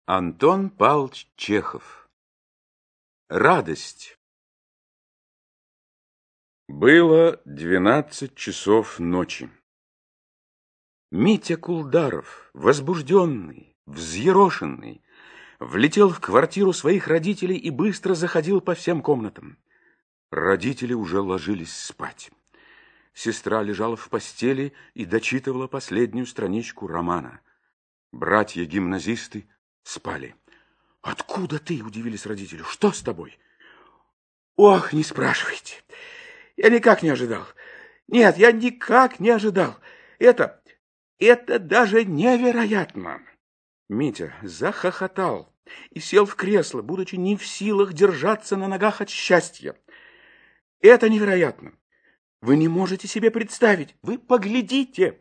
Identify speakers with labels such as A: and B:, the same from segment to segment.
A: Антон Павлович Чехов. Радость. Было 12 часов ночи. Митя Кулдаров, возбужденный, взъерошенный, влетел в квартиру своих родителей и быстро заходил по всем комнатам. Родители уже ложились спать. Сестра лежала в постели и дочитывала последнюю страничку романа. Братья-гимназисты спали. «Откуда ты?» – удивились родители. «Что с тобой?» «Ох, не спрашивайте. Я никак не ожидал. Нет, я никак не ожидал. Это даже невероятно!» Митя захохотал и сел в кресло, будучи не в силах держаться на ногах от счастья. «Это невероятно! Вы не можете себе представить! Вы поглядите!»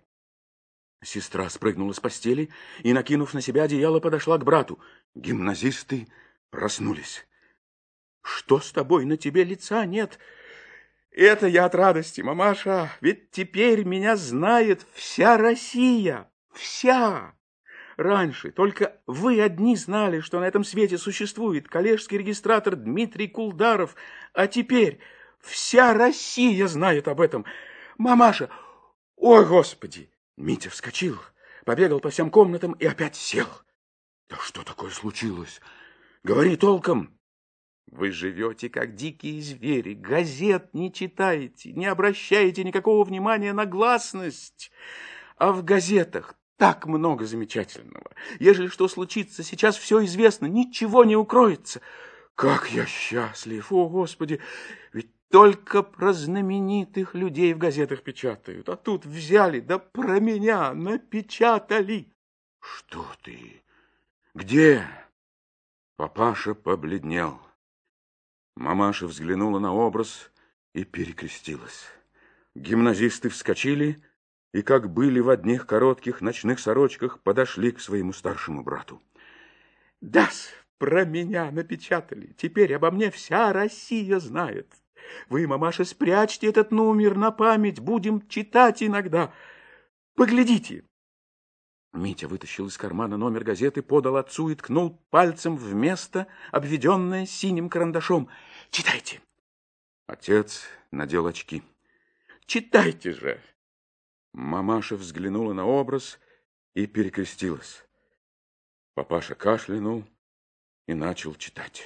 A: Сестра спрыгнула с постели и, накинув на себя одеяло, подошла к брату. Гимназисты проснулись. «Что с тобой? На тебе лица нет!» «Это я от радости, мамаша, ведь теперь меня знает вся Россия! Вся! Раньше только вы одни знали, что на этом свете существует коллежский регистратор Дмитрий Кулдаров, а теперь вся Россия знает об этом! Мамаша! Ой, Господи!» Митя вскочил, побегал по всем комнатам и опять сел. «Да что такое случилось? Говори толком!» «Вы живете, как дикие звери, газет не читаете, не обращаете никакого внимания на гласность. А в газетах так много замечательного. Ежели что случится, сейчас все известно, ничего не укроется. Как я счастлив! О, Господи! Ведь только про знаменитых людей в газетах печатают, а тут взяли, да про меня напечатали!» «Что ты? Где?» Папаша побледнел. Мамаша взглянула на образ и перекрестилась. Гимназисты вскочили и, как были в одних коротких ночных сорочках, подошли к своему старшему брату. «Да-с, про меня напечатали. Теперь обо мне вся Россия знает. Вы, мамаша, спрячьте этот номер на память, будем читать иногда. Поглядите!» Митя вытащил из кармана номер газеты, подал отцу и ткнул пальцем в место, обведенное синим карандашом. «Читайте!» Отец надел очки. «Читайте же!» Мамаша взглянула на образ и перекрестилась. Папаша кашлянул и начал читать.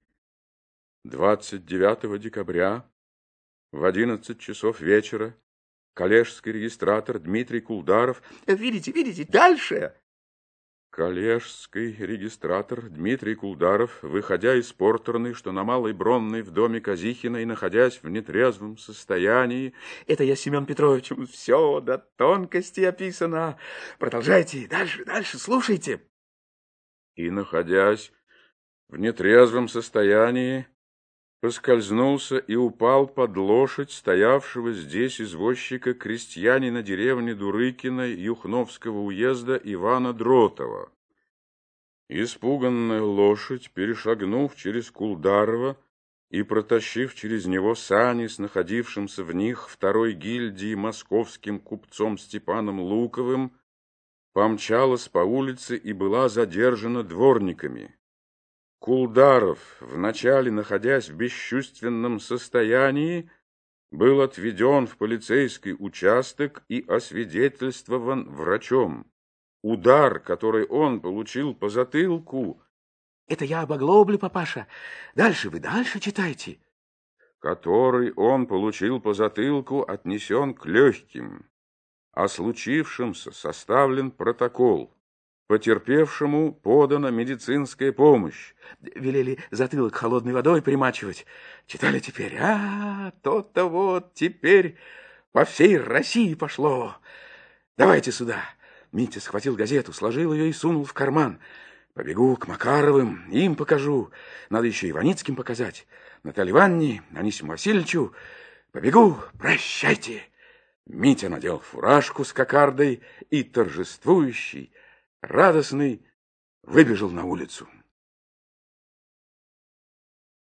A: 29 декабря в 11 часов вечера коллежский регистратор Дмитрий Кулдаров... Видите, дальше! Коллежский регистратор Дмитрий Кулдаров, выходя из портерной, что на Малой Бронной в доме Казихина и находясь в нетрезвом состоянии... Это я, Семен Петрович, все до тонкости описано. Продолжайте, дальше, слушайте. И, находясь в нетрезвом состоянии, поскользнулся и упал под лошадь стоявшего здесь извозчика крестьянина деревни Дурыкина Юхновского уезда Ивана Дротова. Испуганная лошадь, перешагнув через Кулдарова и протащив через него сани с находившимся в них второй гильдии московским купцом Степаном Луковым, помчалась по улице и была задержана дворниками. Кулдаров, вначале находясь в бесчувственном состоянии, был отведен в полицейский участок и освидетельствован врачом. Удар, который он получил по затылку... Это я об оглобле, папаша. Дальше читайте. Который он получил по затылку, отнесен к легким. О случившемся составлен протокол. Потерпевшему подана медицинская помощь. Велели затылок холодной водой примачивать. Читали теперь. То-то вот теперь по всей России пошло. Давайте сюда. Митя схватил газету, сложил ее и сунул в карман. Побегу к Макаровым, им покажу. Надо еще Иваницким показать. Наталье Ивановне, Анисиму Васильевичу. Побегу, прощайте. Митя надел фуражку с кокардой и торжествующий, радостный, выбежал на улицу.